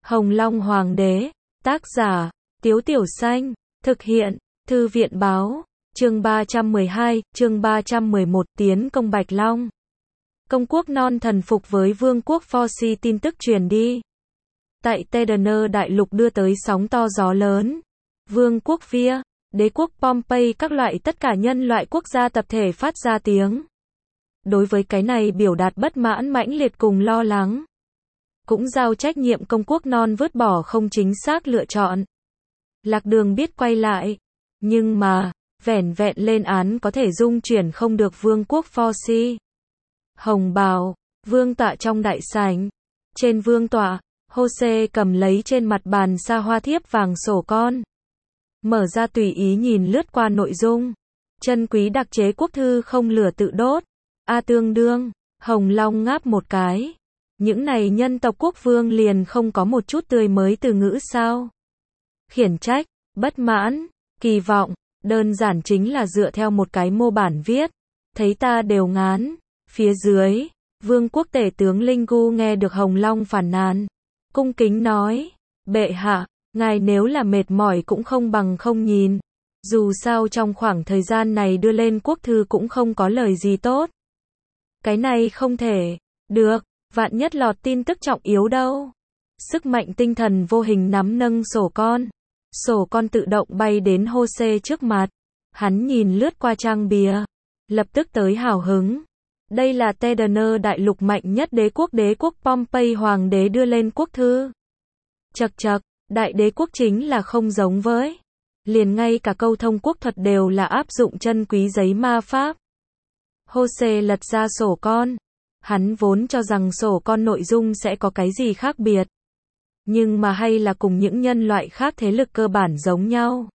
Hồng Long Hoàng đế, tác giả, Tiếu Tiểu Xanh, thực hiện, Thư viện Báo, chương 312, chương 311, tiến công Bạch Long. Công quốc non thần phục với vương quốc Phoci. Tin tức truyền đi tại Tedaner đại lục đưa tới sóng to gió lớn. Vương quốc Via, đế quốc Pompey, các loại tất cả nhân loại quốc gia tập thể phát ra tiếng. Đối với cái này biểu đạt bất mãn mãnh liệt cùng lo lắng. Cũng giao trách nhiệm công quốc non vứt bỏ không chính xác lựa chọn. Lạc Đường biết quay lại, nhưng mà, vẻn vẹn lên án có thể dung chuyển không được vương quốc Phoci. Hồng bào, vương tọa trong đại sảnh. Trên vương tọa, Jose cầm lấy trên mặt bàn sa hoa thiếp vàng sổ con. Mở ra tùy ý nhìn lướt qua nội dung. Chân quý đặc chế quốc thư không lửa tự đốt. Tương đương, Hồng Long ngáp một cái. Những này nhân tộc quốc vương liền không có một chút tươi mới từ ngữ sao? Khiển trách, bất mãn, kỳ vọng, đơn giản chính là dựa theo một cái mô bản viết. Thấy ta đều ngán. Phía dưới, vương quốc tể tướng Lingu nghe được Hồng Long phàn nàn. Cung kính nói, bệ hạ, ngài nếu là mệt mỏi cũng không bằng không nhìn. Dù sao trong khoảng thời gian này đưa lên quốc thư cũng không có lời gì tốt. Cái này không thể, được, vạn nhất lọt tin tức trọng yếu đâu. Sức mạnh tinh thần vô hình nắm nâng sổ con. Sổ con tự động bay đến Jose trước mặt. Hắn nhìn lướt qua trang bìa. Lập tức tới hào hứng. Đây là Tedaner đại lục mạnh nhất đế quốc Pompey hoàng đế đưa lên quốc thư. Chậc chậc, đại đế quốc chính là không giống với. Liền ngay cả câu thông quốc thuật đều là áp dụng chân quý giấy ma pháp. Jose lật ra sổ con. Hắn vốn cho rằng sổ con nội dung sẽ có cái gì khác biệt. Nhưng mà hay là cùng những nhân loại khác thế lực cơ bản giống nhau.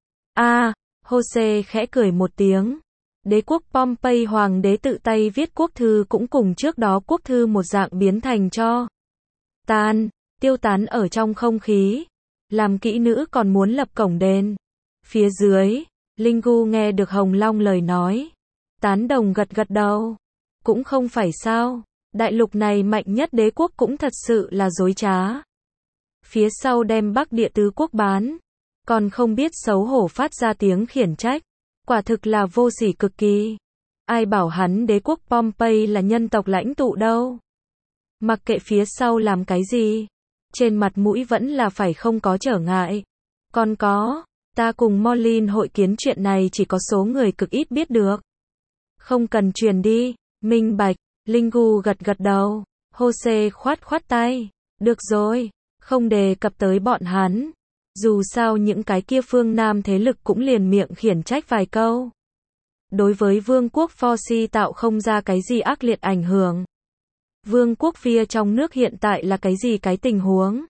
Jose khẽ cười một tiếng. Đế quốc Pompey hoàng đế tự tay viết quốc thư cũng cùng trước đó quốc thư một dạng biến thành cho tiêu tán ở trong không khí. Làm kỹ nữ còn muốn lập cổng đền. Phía dưới, Lingu nghe được Hồng Long lời nói. Tán đồng gật gật đầu. Cũng không phải sao, đại lục này mạnh nhất đế quốc cũng thật sự là dối trá. Phía sau đem Bắc Địa tứ quốc bán, còn không biết xấu hổ phát ra tiếng khiển trách. Quả thực là vô sỉ cực kỳ. Ai bảo hắn đế quốc Pompey là nhân tộc lãnh tụ đâu. Mặc kệ phía sau làm cái gì, trên mặt mũi vẫn là phải không có trở ngại. Còn có, ta cùng Molin hội kiến chuyện này chỉ có số người cực ít biết được. Không cần truyền đi, minh bạch. Lingu gật gật đầu. Jose khoát khoát tay. Được rồi, không đề cập tới bọn hắn. Dù sao những cái kia phương Nam thế lực cũng liền miệng khiển trách vài câu. Đối với vương quốc Phoci tạo không ra cái gì ác liệt ảnh hưởng. Vương quốc Via trong nước hiện tại là cái gì cái tình huống?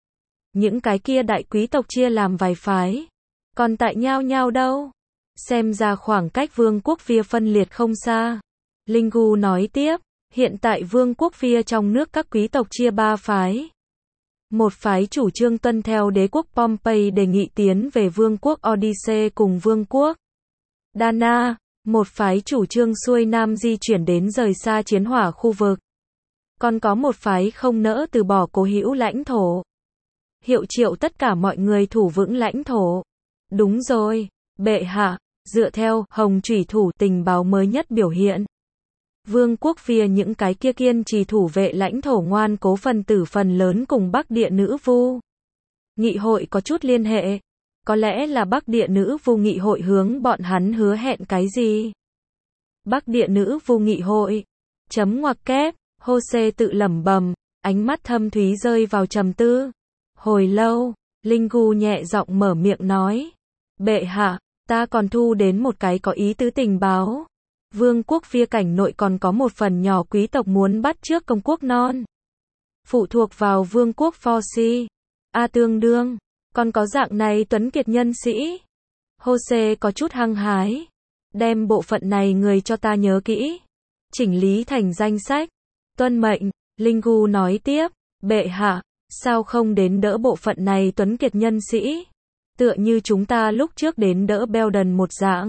Những cái kia đại quý tộc chia làm vài phái. Còn tại nhau đâu? Xem ra khoảng cách vương quốc Via phân liệt không xa. Lingu nói tiếp, hiện tại vương quốc Via trong nước các quý tộc chia 3 phái. Một phái chủ trương tuân theo đế quốc Pompey đề nghị tiến về vương quốc Odyssey cùng vương quốc Dana, một phái chủ trương xuôi nam di chuyển đến rời xa chiến hỏa khu vực. Còn có một phái không nỡ từ bỏ cố hữu lãnh thổ. Hiệu triệu tất cả mọi người thủ vững lãnh thổ. Đúng rồi, bệ hạ, dựa theo Hồng Chủy Thủ tình báo mới nhất biểu hiện. Vương quốc Via những cái kia kiên trì thủ vệ lãnh thổ ngoan cố phần tử phần lớn cùng Bắc Địa nữ vu nghị hội có chút liên hệ. Có lẽ là Bắc Địa nữ vu nghị hội hướng bọn hắn hứa hẹn cái gì? Bắc Địa nữ vu nghị hội. Chấm ngoặc kép. Jose tự lẩm bẩm, ánh mắt thâm thúy rơi vào trầm tư. Hồi lâu, Lingu nhẹ giọng mở miệng nói. Bệ hạ, ta còn thu đến một cái có ý tứ tình báo. Vương quốc Via cảnh nội còn có một phần nhỏ quý tộc muốn bắt chước công quốc non. Phụ thuộc vào vương quốc Phoci. Tương đương, còn có dạng này tuấn kiệt nhân sĩ. Jose có chút hăng hái. Đem bộ phận này người cho ta nhớ kỹ. Chỉnh lý thành danh sách. Tuân mệnh, Lingu nói tiếp. Bệ hạ, sao không đến đỡ bộ phận này tuấn kiệt nhân sĩ? Tựa như chúng ta lúc trước đến đỡ Belden một dạng.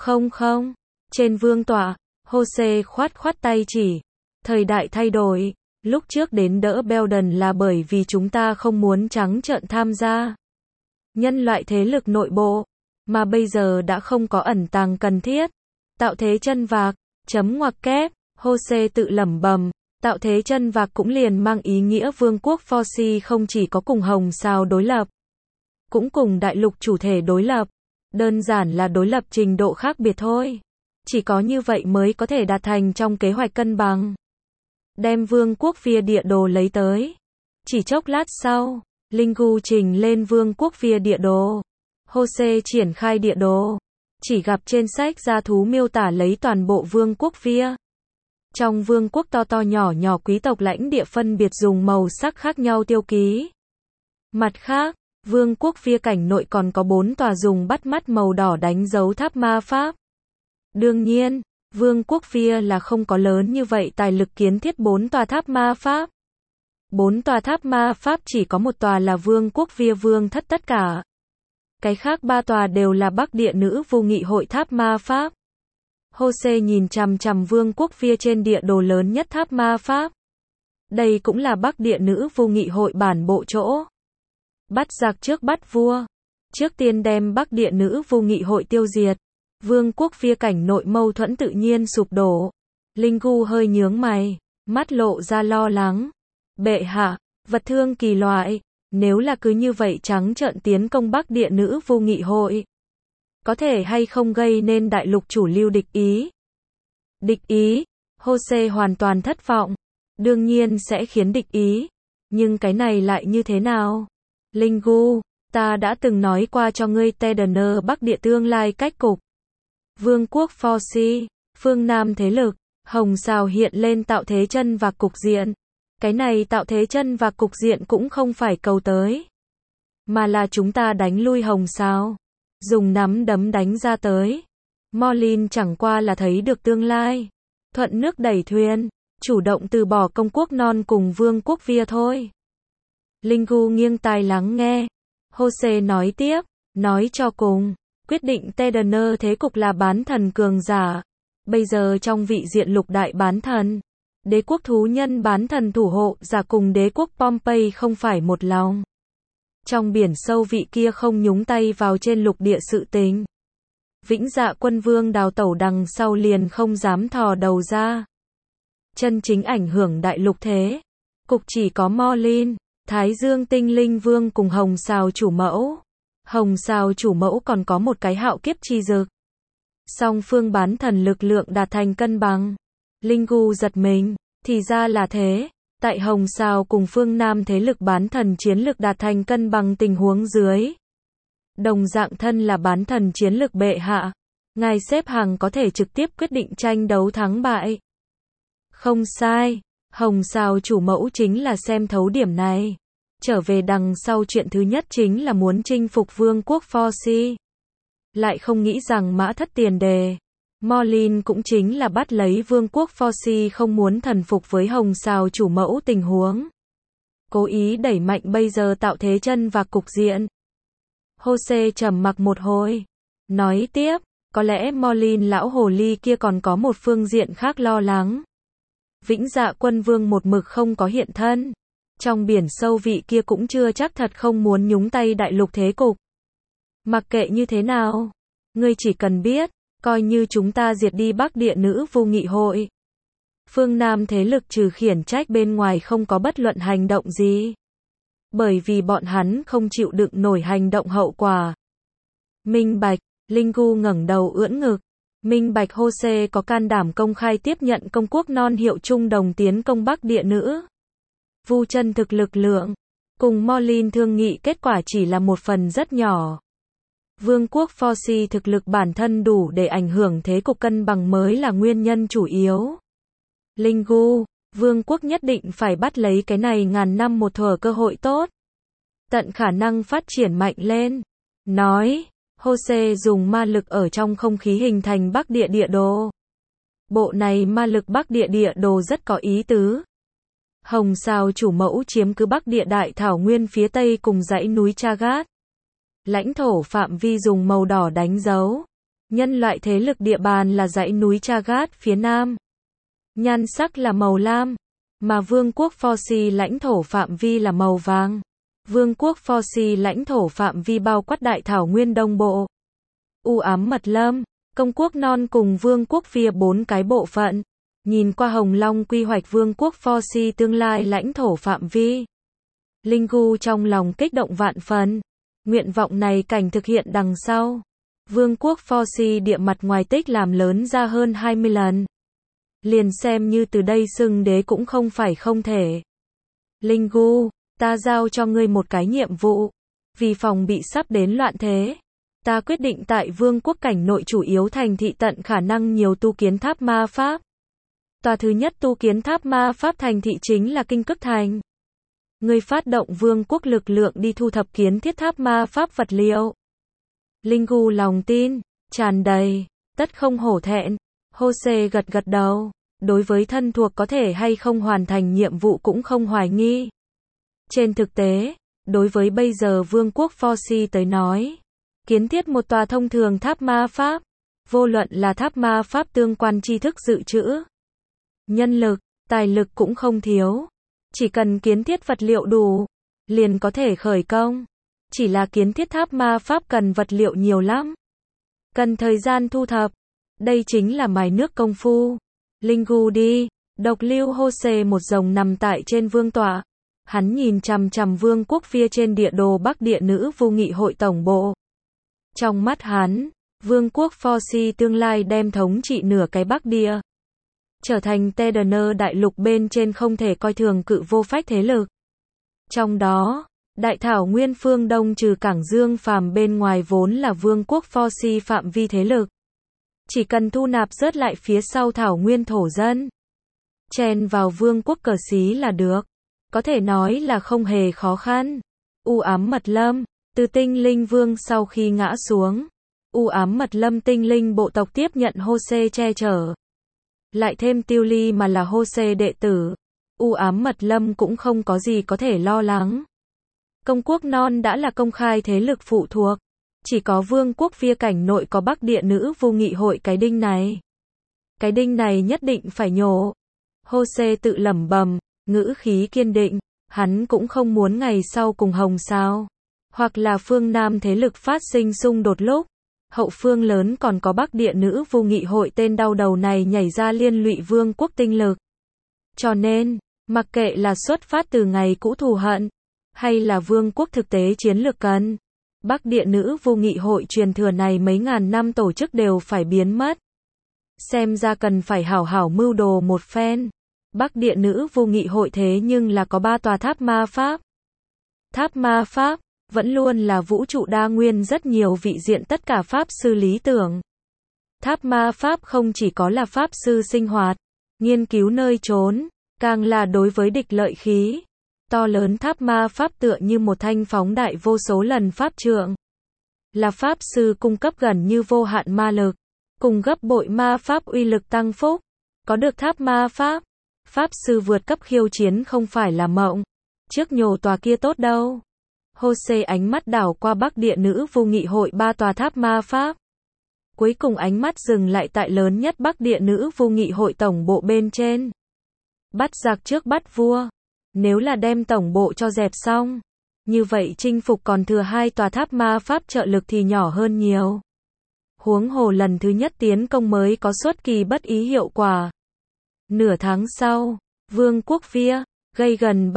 Không. Trên vương tọa, Jose khoát khoát tay chỉ. Thời đại thay đổi, Lúc trước đến đỡ Belden là bởi vì chúng ta không muốn trắng trợn tham gia nhân loại thế lực nội bộ, mà bây giờ đã không có ẩn tàng cần thiết. Tạo thế chân vạc, chấm ngoặc kép, Jose tự lẩm bẩm, tạo thế chân vạc cũng liền mang ý nghĩa vương quốc Forci không chỉ có cùng Hồng Sao đối lập, cũng cùng đại lục chủ thể đối lập. Đơn giản là đối lập trình độ khác biệt thôi. Chỉ có như vậy mới có thể đạt thành trong kế hoạch cân bằng. Đem vương quốc phía địa đồ lấy tới. Chỉ chốc lát sau, Lingu trình lên vương quốc phía địa đồ. Jose triển khai địa đồ. Chỉ gặp trên sách gia thú miêu tả lấy toàn bộ vương quốc phía. Trong vương quốc to to nhỏ nhỏ quý tộc lãnh địa phân biệt dùng màu sắc khác nhau tiêu ký. Mặt khác, vương quốc phía cảnh nội còn có 4 tòa dùng bắt mắt màu đỏ đánh dấu tháp ma pháp. Đương nhiên, vương quốc phía là không có lớn như vậy tài lực kiến thiết 4 tòa tháp ma pháp. 4 tòa tháp ma pháp chỉ có một tòa là vương quốc phía vương thất tất cả. Cái khác 3 tòa đều là Bắc Địa Nữ Vu Nghị hội tháp ma pháp. Jose nhìn chằm chằm vương quốc phía trên địa đồ lớn nhất tháp ma pháp. Đây cũng là Bắc Địa Nữ Vu Nghị hội bản bộ chỗ. Bắt giặc trước bắt vua. Trước tiên đem Bắc Địa Nữ Vu Nghị hội tiêu diệt. Vương quốc phía cảnh nội mâu thuẫn tự nhiên sụp đổ. Lingu hơi nhướng mày, mắt lộ ra lo lắng. Bệ hạ, vật thương kỳ loại, nếu là cứ như vậy trắng trợn tiến công Bắc Địa Nữ Vu Nghị hội, có thể hay không gây nên đại lục chủ lưu địch ý? Địch ý? Jose hoàn toàn thất vọng. Đương nhiên sẽ khiến địch ý. Nhưng cái này lại như thế nào? Lingu, ta đã từng nói qua cho ngươi Tedener Bắc Địa tương lai cách cục. Vương quốc Forci, phương Nam thế lực, Hồng Sao hiện lên tạo thế chân và cục diện. Cái này tạo thế chân và cục diện cũng không phải cầu tới, mà là chúng ta đánh lui Hồng Sao. Dùng nắm đấm đánh ra tới. Morlin chẳng qua là thấy được tương lai. Thuận nước đẩy thuyền, chủ động từ bỏ công quốc non cùng vương quốc Via thôi. Lingu nghiêng tai lắng nghe. Jose nói tiếp, nói cho cùng, quyết định Tedener thế cục là bán thần cường giả. Bây giờ trong vị diện lục đại bán thần, đế quốc thú nhân bán thần thủ hộ giả cùng đế quốc Pompey không phải một lòng. Trong biển sâu vị kia không nhúng tay vào trên lục địa sự tình. Vĩnh Dạ quân vương đào tẩu đằng sau liền không dám thò đầu ra. Chân chính ảnh hưởng đại lục thế cục chỉ có Morlin, Thái Dương tinh linh vương cùng Hồng Sao chủ mẫu. Hồng Sao chủ mẫu còn có một cái hạo kiếp chi dực. Song phương bán thần lực lượng đạt thành cân bằng. Lingu giật mình, thì ra là thế. Tại Hồng Sao cùng phương Nam thế lực bán thần chiến lực đạt thành cân bằng tình huống dưới. Đồng dạng thân là bán thần chiến lực bệ hạ. Ngài xếp hàng có thể trực tiếp quyết định tranh đấu thắng bại. Không sai, Hồng Sao chủ mẫu chính là xem thấu điểm này. Trở về đằng sau chuyện thứ nhất chính là muốn chinh phục vương quốc Forci. Lại không nghĩ rằng mã thất tiền đề. Morlin cũng chính là bắt lấy vương quốc Forci không muốn thần phục với Hồng Sao chủ mẫu tình huống. Cố ý đẩy mạnh bây giờ tạo thế chân và cục diện. Jose trầm mặc một hồi. Nói tiếp, có lẽ Morlin lão hồ ly kia còn có một phương diện khác lo lắng. Vĩnh Dạ quân vương một mực không có hiện thân. Trong biển sâu vị kia cũng chưa chắc thật không muốn nhúng tay đại lục thế cục. Mặc kệ như thế nào, ngươi chỉ cần biết, coi như chúng ta diệt đi Bắc Địa Nữ Vu Nghị hội. Phương Nam thế lực trừ khiển trách bên ngoài không có bất luận hành động gì. Bởi vì bọn hắn không chịu đựng nổi hành động hậu quả. Minh bạch, Lingu ngẩng đầu ưỡn ngực. Minh bạch Jose có can đảm công khai tiếp nhận công quốc non hiệu chung đồng tiến công Bắc Địa Nữ Vu chân thực lực lượng. Cùng Morlin thương nghị kết quả chỉ là một phần rất nhỏ. Vương quốc Forci thực lực bản thân đủ để ảnh hưởng thế cục cân bằng mới là nguyên nhân chủ yếu. Lingu, vương quốc nhất định phải bắt lấy cái này ngàn năm một thuở cơ hội tốt. Tận khả năng phát triển mạnh lên. Nói, Jose dùng ma lực ở trong không khí hình thành Bắc Địa địa đồ. Bộ này ma lực Bắc Địa địa đồ rất có ý tứ. Hồng Sao chủ mẫu chiếm cứ Bắc Địa đại thảo nguyên phía tây cùng dãy núi Chagat. Lãnh thổ phạm vi dùng màu đỏ đánh dấu. Nhân loại thế lực địa bàn là dãy núi Chagat phía nam. Nhan sắc là màu lam. mà vương quốc Forci lãnh thổ phạm vi là màu vàng. Vương quốc Forci lãnh thổ phạm vi bao quát đại thảo nguyên đông bộ, u ám mật lâm, công quốc non cùng vương quốc Fia 4 cái bộ phận. Nhìn qua Hồng Long quy hoạch vương quốc Forci tương lai lãnh thổ phạm vi, Linh Gu trong lòng kích động vạn phần. Nguyện vọng này cảnh thực hiện đằng sau. Vương quốc Forci địa mặt ngoài tích làm lớn ra hơn 20 lần. Liền xem như từ đây xưng đế cũng không phải không thể. Linh Gu, ta giao cho ngươi một cái nhiệm vụ. Vì phòng bị sắp đến loạn thế, ta quyết định tại vương quốc cảnh nội chủ yếu thành thị tận khả năng nhiều tu kiến tháp ma pháp. Tòa thứ nhất tu kiến tháp ma pháp thành thị chính là Kinh Cức Thành. Ngươi phát động vương quốc lực lượng đi thu thập kiến thiết tháp ma pháp vật liệu. Linh Gu lòng tin tràn đầy, tất không hổ thẹn. Jose gật gật đầu, đối với thân thuộc có thể hay không hoàn thành nhiệm vụ cũng không hoài nghi. Trên thực tế, đối với bây giờ vương quốc Forci tới nói, kiến thiết một tòa thông thường tháp ma pháp, vô luận là tháp ma pháp tương quan tri thức dự trữ, nhân lực, tài lực cũng không thiếu. Chỉ cần kiến thiết vật liệu đủ, liền có thể khởi công. Chỉ là kiến thiết tháp ma pháp cần vật liệu nhiều lắm. Cần thời gian thu thập. Đây chính là mài nước công phu. Linh Gu đi, độc lưu Jose một rồng nằm tại trên vương tọa. Hắn nhìn chằm chằm vương quốc phía trên địa đồ Bắc Địa Nữ Vu Nghị hội tổng bộ. Trong mắt hắn, vương quốc Forci tương lai đem thống trị nửa cái Bắc Địa, trở thành Tedaner đại lục bên trên không thể coi thường cự vô phách thế lực. Trong đó, đại thảo nguyên phương Đông trừ cảng Dương Phàm bên ngoài vốn là vương quốc Forci phạm vi thế lực. Chỉ cần thu nạp rớt lại phía sau thảo nguyên thổ dân, chen vào vương quốc cờ xí là được. Có thể nói là không hề khó khăn. U ám mật lâm, từ tinh linh vương sau khi ngã xuống, u ám mật lâm tinh linh bộ tộc tiếp nhận Jose che chở. Lại thêm Tiêu Ly mà là Jose đệ tử, u ám mật lâm cũng không có gì có thể lo lắng. Công quốc non đã là công khai thế lực phụ thuộc, chỉ có vương quốc Fia cảnh nội có Bắc Địa Nữ Vu Nghị hội cái đinh này. Cái đinh này nhất định phải nhổ. Jose tự lẩm bẩm, ngữ khí kiên định, hắn cũng không muốn ngày sau cùng Hồng Sao, hoặc là phương Nam thế lực phát sinh xung đột lúc, hậu phương lớn còn có Bắc Địa Nữ Vu Nghị hội tên đau đầu này nhảy ra liên lụy vương quốc tinh lực. Cho nên, mặc kệ là xuất phát từ ngày cũ thù hận, hay là vương quốc thực tế chiến lược cần, Bắc Địa Nữ Vu Nghị hội truyền thừa này mấy ngàn năm tổ chức đều phải biến mất. Xem ra cần phải hảo hảo mưu đồ một phen. Bắc Địa Nữ Vu Nghị hội thế nhưng là có 3 tòa tháp ma pháp. Tháp ma pháp vẫn luôn là vũ trụ đa nguyên rất nhiều vị diện tất cả pháp sư lý tưởng. Tháp ma pháp không chỉ có là pháp sư sinh hoạt, nghiên cứu nơi trốn, càng là đối với địch lợi khí. To lớn tháp ma pháp tựa như một thanh phóng đại vô số lần pháp trượng. Là pháp sư cung cấp gần như vô hạn ma lực, cùng gấp bội ma pháp uy lực tăng phúc. Có được tháp ma pháp, pháp sư vượt cấp khiêu chiến không phải là mộng. Trước nhổ tòa kia tốt đâu. Jose ánh mắt đảo qua Bắc Địa Nữ Vu Nghị hội 3 tòa tháp ma pháp. Cuối cùng ánh mắt dừng lại tại lớn nhất Bắc Địa Nữ Vu Nghị hội tổng bộ bên trên. Bắt giặc trước bắt vua. Nếu là đem tổng bộ cho dẹp xong, như vậy chinh phục còn thừa 2 tòa tháp ma pháp trợ lực thì nhỏ hơn nhiều. Huống hồ lần thứ nhất tiến công mới có xuất kỳ bất ý hiệu quả. Nửa tháng sau, vương quốc Fia, gây gần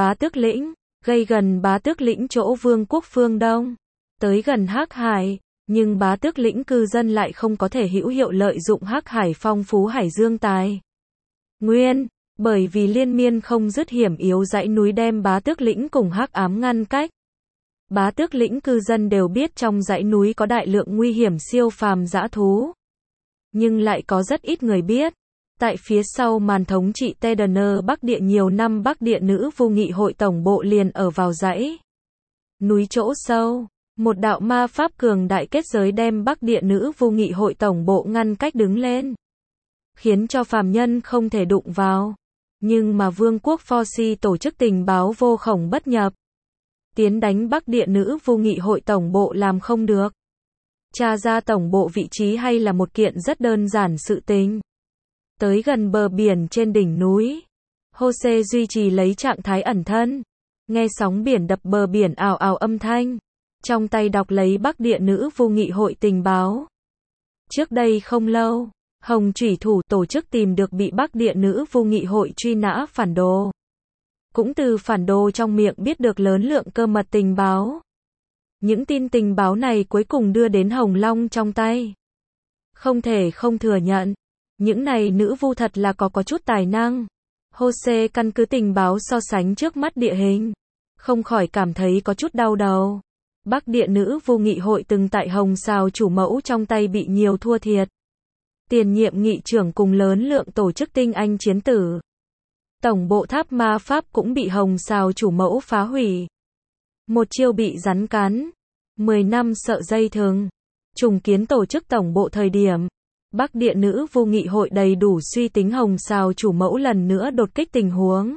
Bá Tước lĩnh chỗ vương quốc phương Đông, tới gần Hắc Hải, nhưng Bá Tước lĩnh cư dân lại không có thể hữu hiệu lợi dụng Hắc Hải phong phú hải dương tài nguyên, bởi vì liên miên không dứt hiểm yếu dãy núi đem Bá Tước lĩnh cùng Hắc ám ngăn cách. Bá Tước lĩnh cư dân đều biết trong dãy núi có đại lượng nguy hiểm siêu phàm dã thú, nhưng lại có rất ít người biết. Tại phía sau màn thống trị Tedaner Bắc Địa nhiều năm Bắc Địa Nữ Vu Nghị hội tổng bộ liền ở vào dãy núi chỗ sâu. Một đạo ma pháp cường đại kết giới đem Bắc Địa Nữ Vu Nghị hội tổng bộ ngăn cách đứng lên, khiến cho phàm nhân không thể đụng vào. Nhưng mà vương quốc Forci tổ chức tình báo vô khổng bất nhập, tiến đánh Bắc Địa Nữ Vu Nghị hội tổng bộ làm không được. Tra ra tổng bộ vị trí hay là một kiện rất đơn giản sự tình. Tới gần bờ biển trên đỉnh núi, Jose duy trì lấy trạng thái ẩn thân. Nghe sóng biển đập bờ biển ào ào âm thanh. Trong tay đọc lấy Bắc Địa Nữ Vu Nghị hội tình báo. Trước đây không lâu, Hồng Chủy Thủ tổ chức tìm được bị Bắc Địa Nữ Vu Nghị hội truy nã phản đồ. Cũng từ phản đồ trong miệng biết được lớn lượng cơ mật tình báo. Những tin tình báo này cuối cùng đưa đến Hồng Long trong tay. Không thể không thừa nhận, những này nữ vu thật là có chút tài năng. Jose căn cứ tình báo so sánh trước mắt địa hình, không khỏi cảm thấy có chút đau đầu. Bắc Địa Nữ Vu Nghị hội từng tại Hồng Sào chủ mẫu trong tay bị nhiều thua thiệt. Tiền nhiệm nghị trưởng cùng lớn lượng tổ chức tinh anh chiến tử. Tổng bộ tháp ma pháp cũng bị Hồng Sào chủ mẫu phá hủy. Một chiêu bị rắn cắn, 10 năm sợ dây thừng. Trùng kiến tổ chức tổng bộ thời điểm, Bắc Địa Nữ Vu Nghị hội đầy đủ suy tính Hồng Sào chủ mẫu lần nữa đột kích tình huống.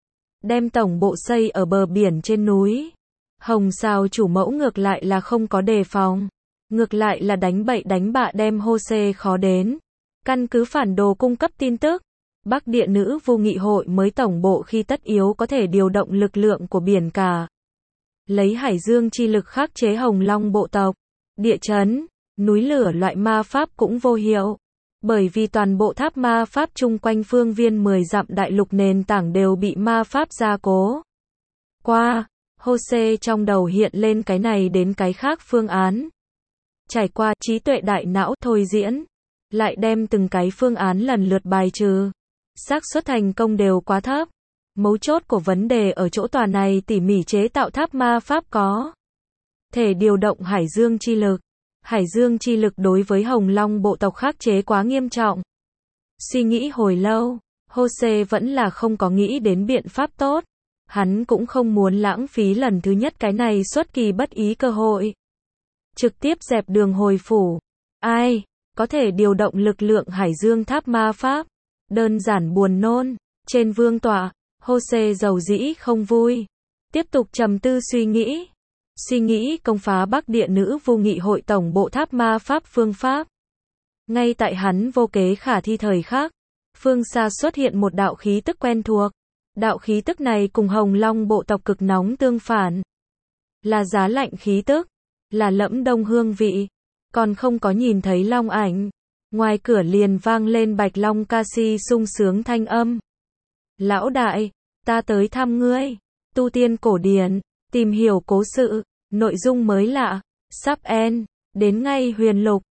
Đem tổng bộ xây ở bờ biển trên núi. Hồng Sào chủ mẫu ngược lại là không có đề phòng. Ngược lại là đánh bậy đánh bạ đem Jose khó đến. Căn cứ phản đồ cung cấp tin tức, Bắc Địa Nữ Vu Nghị hội mới tổng bộ khi tất yếu có thể điều động lực lượng của biển cả. Lấy hải dương chi lực khắc chế Hồng Long bộ tộc. Địa chấn, núi lửa loại ma pháp cũng vô hiệu. Bởi vì toàn bộ tháp ma pháp chung quanh phương viên 10 dặm đại lục nền tảng đều bị ma pháp gia cố. Qua, Jose trong đầu hiện lên cái này đến cái khác phương án. Trải qua trí tuệ đại não thôi diễn, lại đem từng cái phương án lần lượt bài trừ. Xác suất thành công đều quá thấp. Mấu chốt của vấn đề ở chỗ tòa này tỉ mỉ chế tạo tháp ma pháp có thể điều động hải dương chi lực. Hải dương chi lực đối với Hồng Long bộ tộc khắc chế quá nghiêm trọng. Suy nghĩ hồi lâu, Jose vẫn là không có nghĩ đến biện pháp tốt. Hắn cũng không muốn lãng phí lần thứ nhất cái này xuất kỳ bất ý cơ hội. Trực tiếp dẹp đường hồi phủ. Ai có thể điều động lực lượng hải dương tháp ma pháp? Đơn giản buồn nôn. Trên vương tọa, Jose dầu dĩ không vui. Tiếp tục trầm tư suy nghĩ. Suy nghĩ công phá Bắc Địa Nữ Vu Nghị hội tổng bộ tháp ma pháp phương pháp. Ngay tại hắn vô kế khả thi thời khắc, phương xa xuất hiện một đạo khí tức quen thuộc. Đạo khí tức này cùng Hồng Long bộ tộc cực nóng tương phản. Là giá lạnh khí tức, là lẫm đông hương vị. Còn không có nhìn thấy long ảnh. Ngoài cửa liền vang lên Bạch Long ca si sung sướng thanh âm. Lão đại, ta tới thăm ngươi. Tu tiên cổ điển, tìm hiểu cố sự, nội dung mới lạ, sắp end, đến ngay huyền lục.